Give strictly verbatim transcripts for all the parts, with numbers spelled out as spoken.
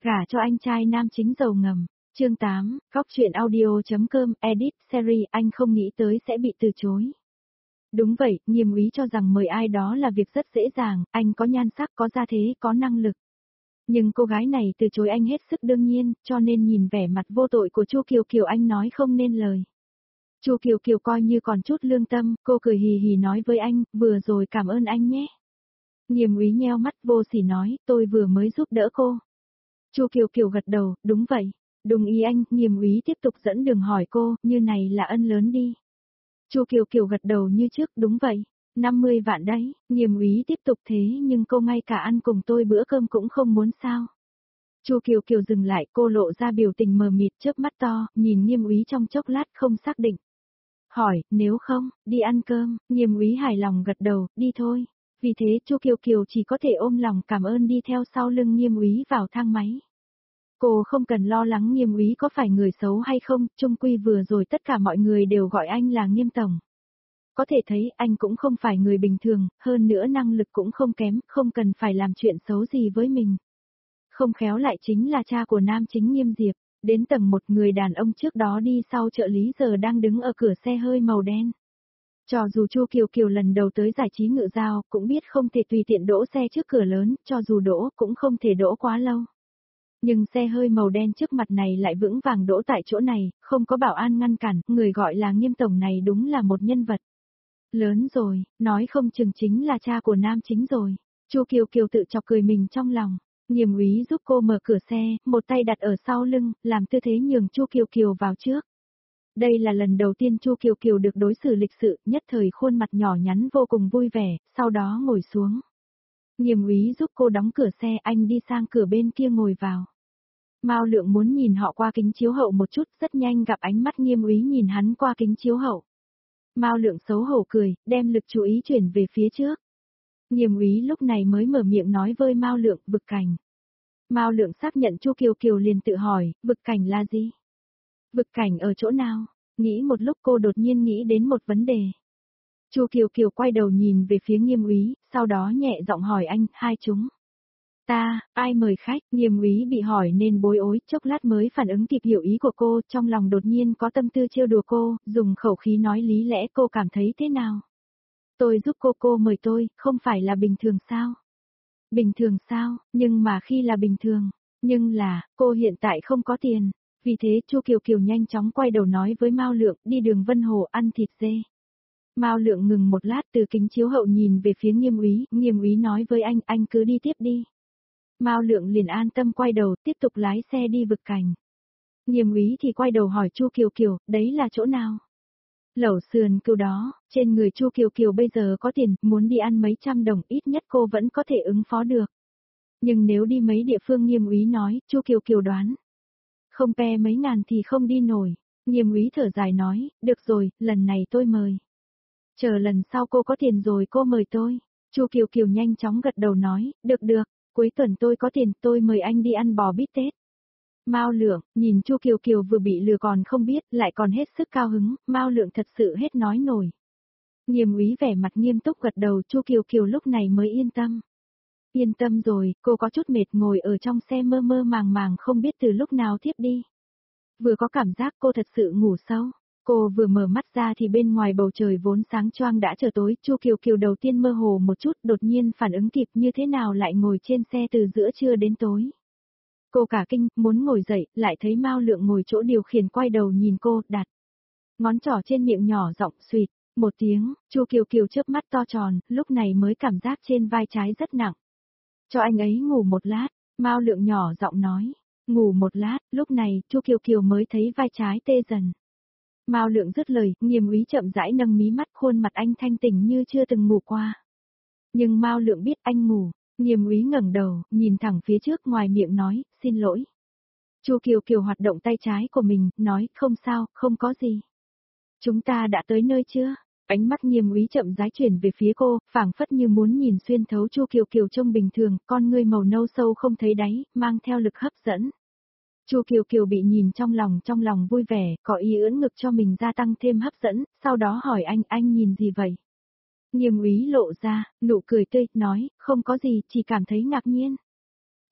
Gả cho anh trai nam chính giàu ngầm. Chương tám, Góc truyện audio.com, edit, series, anh không nghĩ tới sẽ bị từ chối. Đúng vậy, Nghiêm Úy cho rằng mời ai đó là việc rất dễ dàng, anh có nhan sắc, có gia thế, có năng lực. Nhưng cô gái này từ chối anh hết sức đương nhiên, cho nên nhìn vẻ mặt vô tội của Chu Kiều Kiều anh nói không nên lời. Chu Kiều Kiều coi như còn chút lương tâm, cô cười hì hì nói với anh, vừa rồi cảm ơn anh nhé. Nghiêm Úy nheo mắt vô sỉ nói, tôi vừa mới giúp đỡ cô. Chu Kiều Kiều gật đầu, đúng vậy. Đúng ý anh, Nghiêm Úy tiếp tục dẫn đường hỏi cô, như này là ân lớn đi. Chu Kiều Kiều gật đầu như trước, đúng vậy. năm mươi vạn đấy, Nghiêm Úy tiếp tục thế nhưng cô ngay cả ăn cùng tôi bữa cơm cũng không muốn sao. Chu Kiều Kiều dừng lại, cô lộ ra biểu tình mờ mịt chớp mắt to, nhìn Nghiêm Úy trong chốc lát không xác định. Hỏi, nếu không, đi ăn cơm, Nghiêm Úy hài lòng gật đầu, đi thôi. Vì thế Chu Kiều Kiều chỉ có thể ôm lòng cảm ơn đi theo sau lưng Nghiêm Úy vào thang máy. Cô không cần lo lắng Nghiêm Úy có phải người xấu hay không, chung quy vừa rồi tất cả mọi người đều gọi anh là Nghiêm Tổng. Có thể thấy anh cũng không phải người bình thường, hơn nữa năng lực cũng không kém, không cần phải làm chuyện xấu gì với mình. Không khéo lại chính là cha của nam chính Nghiêm Diệp. Đến tầng một người đàn ông trước đó đi sau trợ lý giờ đang đứng ở cửa xe hơi màu đen. Cho dù Chu Kiều Kiều lần đầu tới giải trí ngự giao, cũng biết không thể tùy tiện đỗ xe trước cửa lớn, cho dù đỗ cũng không thể đỗ quá lâu. Nhưng xe hơi màu đen trước mặt này lại vững vàng đỗ tại chỗ này, không có bảo an ngăn cản, người gọi là Nghiêm Tổng này đúng là một nhân vật. Lớn rồi, nói không chừng chính là cha của nam chính rồi. Chu Kiều Kiều tự chọc cười mình trong lòng. Nghiêm Úy giúp cô mở cửa xe, một tay đặt ở sau lưng, làm tư thế nhường Chu Kiều Kiều vào trước. Đây là lần đầu tiên Chu Kiều Kiều được đối xử lịch sự, nhất thời khuôn mặt nhỏ nhắn vô cùng vui vẻ, sau đó ngồi xuống. Nghiêm Úy giúp cô đóng cửa xe, anh đi sang cửa bên kia ngồi vào. Mao Lượng muốn nhìn họ qua kính chiếu hậu một chút, rất nhanh gặp ánh mắt Nghiêm Úy nhìn hắn qua kính chiếu hậu. Mao Lượng xấu hổ cười, đem lực chú ý chuyển về phía trước. Nghiêm Úy lúc này mới mở miệng nói với Mao Lượng, vực cảnh. Mao Lượng xác nhận Chu Kiều Kiều liền tự hỏi, vực cảnh là gì? Vực cảnh ở chỗ nào? Nghĩ một lúc cô đột nhiên nghĩ đến một vấn đề. Chu Kiều Kiều quay đầu nhìn về phía Nghiêm Úy, sau đó nhẹ giọng hỏi anh, hai chúng. Ta, ai mời khách? Nghiêm Úy bị hỏi nên bối rối, chốc lát mới phản ứng kịp hiểu ý của cô, trong lòng đột nhiên có tâm tư trêu đùa cô, dùng khẩu khí nói lý lẽ cô cảm thấy thế nào? Tôi giúp cô cô mời tôi, không phải là bình thường sao? Bình thường sao, nhưng mà khi là bình thường, nhưng là, cô hiện tại không có tiền. Vì thế Chu Kiều Kiều nhanh chóng quay đầu nói với Mao Lượng, đi đường Vân Hồ ăn thịt dê. Mao Lượng ngừng một lát từ kính chiếu hậu nhìn về phía Nghiêm Úy, Nghiêm Úy nói với anh, anh cứ đi tiếp đi. Mao Lượng liền an tâm quay đầu, tiếp tục lái xe đi vực cảnh. Nghiêm Úy thì quay đầu hỏi Chu Kiều Kiều, đấy là chỗ nào? Lẩu sườn cừu đó, trên người Chu Kiều Kiều bây giờ có tiền, muốn đi ăn mấy trăm đồng ít nhất cô vẫn có thể ứng phó được. Nhưng nếu đi mấy địa phương Nghiêm Úy nói, Chu Kiều Kiều đoán. Không pe mấy ngàn thì không đi nổi. Nghiêm Úy thở dài nói, được rồi, lần này tôi mời. Chờ lần sau cô có tiền rồi cô mời tôi. Chu Kiều Kiều nhanh chóng gật đầu nói, được được, cuối tuần tôi có tiền tôi mời anh đi ăn bò bít tết. Mao Lượng, nhìn Chu Kiều Kiều vừa bị lừa còn không biết, lại còn hết sức cao hứng, Mao Lượng thật sự hết nói nổi. Nghiêm Úy vẻ mặt nghiêm túc gật đầu, Chu Kiều Kiều lúc này mới yên tâm. Yên tâm rồi, cô có chút mệt ngồi ở trong xe mơ mơ màng màng không biết từ lúc nào thiếp đi. Vừa có cảm giác cô thật sự ngủ sâu, cô vừa mở mắt ra thì bên ngoài bầu trời vốn sáng choang đã trở tối, Chu Kiều Kiều đầu tiên mơ hồ một chút đột nhiên phản ứng kịp như thế nào lại ngồi trên xe từ giữa trưa đến tối. Cô cả kinh, muốn ngồi dậy, lại thấy Mao Lượng ngồi chỗ điều khiển quay đầu nhìn cô, đặt ngón trỏ trên miệng nhỏ giọng suýt, một tiếng, Chu Kiều Kiều chớp mắt to tròn, lúc này mới cảm giác trên vai trái rất nặng. Cho anh ấy ngủ một lát, Mao Lượng nhỏ giọng nói, ngủ một lát, lúc này, Chu Kiều Kiều mới thấy vai trái tê dần. Mao Lượng dứt lời, Nghiêm Úy chậm rãi nâng mí mắt, khuôn mặt anh thanh tỉnh như chưa từng ngủ qua. Nhưng Mao Lượng biết anh ngủ. Nghiêm Úy ngẩng đầu, nhìn thẳng phía trước ngoài miệng nói, xin lỗi. Chu Kiều Kiều hoạt động tay trái của mình, nói, không sao, không có gì. Chúng ta đã tới nơi chưa? Ánh mắt Nghiêm Úy chậm rãi chuyển về phía cô, phảng phất như muốn nhìn xuyên thấu Chu Kiều Kiều trông bình thường, con ngươi màu nâu sâu không thấy đáy, mang theo lực hấp dẫn. Chu Kiều Kiều bị nhìn trong lòng trong lòng vui vẻ, có ý ưỡn ngực cho mình gia tăng thêm hấp dẫn, sau đó hỏi anh, anh nhìn gì vậy? Nghiêm Úy lộ ra, nụ cười tươi, nói, không có gì, chỉ cảm thấy ngạc nhiên.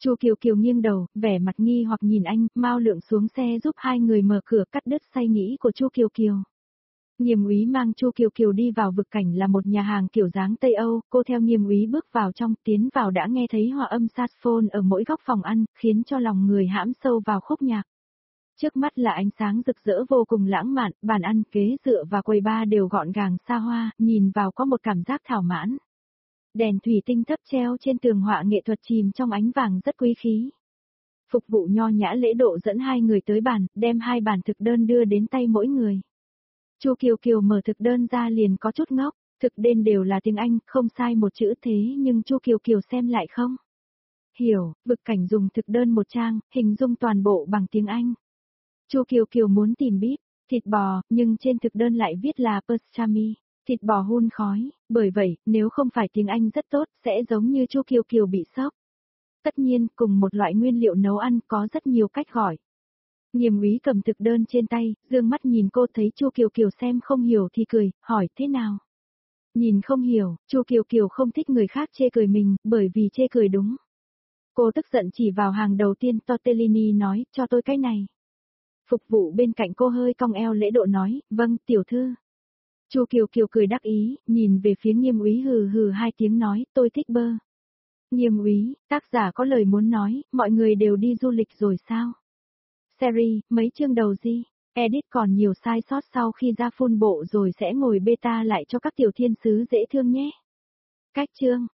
Chu Kiều Kiều nghiêng đầu, vẻ mặt nghi hoặc nhìn anh, Mao Lượng xuống xe giúp hai người mở cửa cắt đứt say nghĩ của Chu Kiều Kiều. Nghiêm úy mang Chu Kiều Kiều đi vào vực cảnh là một nhà hàng kiểu dáng Tây Âu, cô theo nghiêm úy bước vào trong, tiến vào đã nghe thấy hòa âm saxophone ở mỗi góc phòng ăn, khiến cho lòng người hãm sâu vào khúc nhạc. Trước mắt là ánh sáng rực rỡ vô cùng lãng mạn, bàn ăn, ghế dựa và quầy bar đều gọn gàng xa hoa, nhìn vào có một cảm giác thỏa mãn. Đèn thủy tinh thấp treo trên tường họa nghệ thuật chìm trong ánh vàng rất quý khí. Phục vụ nho nhã lễ độ dẫn hai người tới bàn, đem hai bản thực đơn đưa đến tay mỗi người. Chu Kiều Kiều mở thực đơn ra liền có chút ngốc, thực đơn đều là tiếng Anh, không sai một chữ thế nhưng Chu Kiều Kiều xem lại không hiểu, vực cảnh dùng thực đơn một trang, hình dung toàn bộ bằng tiếng Anh. Chu Kiều Kiều muốn tìm bít, thịt bò, nhưng trên thực đơn lại viết là pastrami, thịt bò hun khói, bởi vậy, nếu không phải tiếng Anh rất tốt, sẽ giống như Chu Kiều Kiều bị sốc. Tất nhiên, cùng một loại nguyên liệu nấu ăn có rất nhiều cách gọi. Nghiêm úy cầm thực đơn trên tay, dương mắt nhìn cô thấy Chu Kiều Kiều xem không hiểu thì cười, hỏi thế nào? Nhìn không hiểu, Chu Kiều Kiều không thích người khác chê cười mình, bởi vì chê cười đúng. Cô tức giận chỉ vào hàng đầu tiên, Tortellini nói, cho tôi cái này. Phục vụ bên cạnh cô hơi cong eo lễ độ nói, vâng, tiểu thư. Chu Kiều Kiều cười đắc ý, nhìn về phía nghiêm úy hừ hừ hai tiếng nói, tôi thích bơ. Nghiêm úy, tác giả có lời muốn nói, mọi người đều đi du lịch rồi sao? Series, mấy chương đầu gì? Edit còn nhiều sai sót sau khi ra full bộ rồi sẽ ngồi beta lại cho các tiểu thiên sứ dễ thương nhé. Cách chương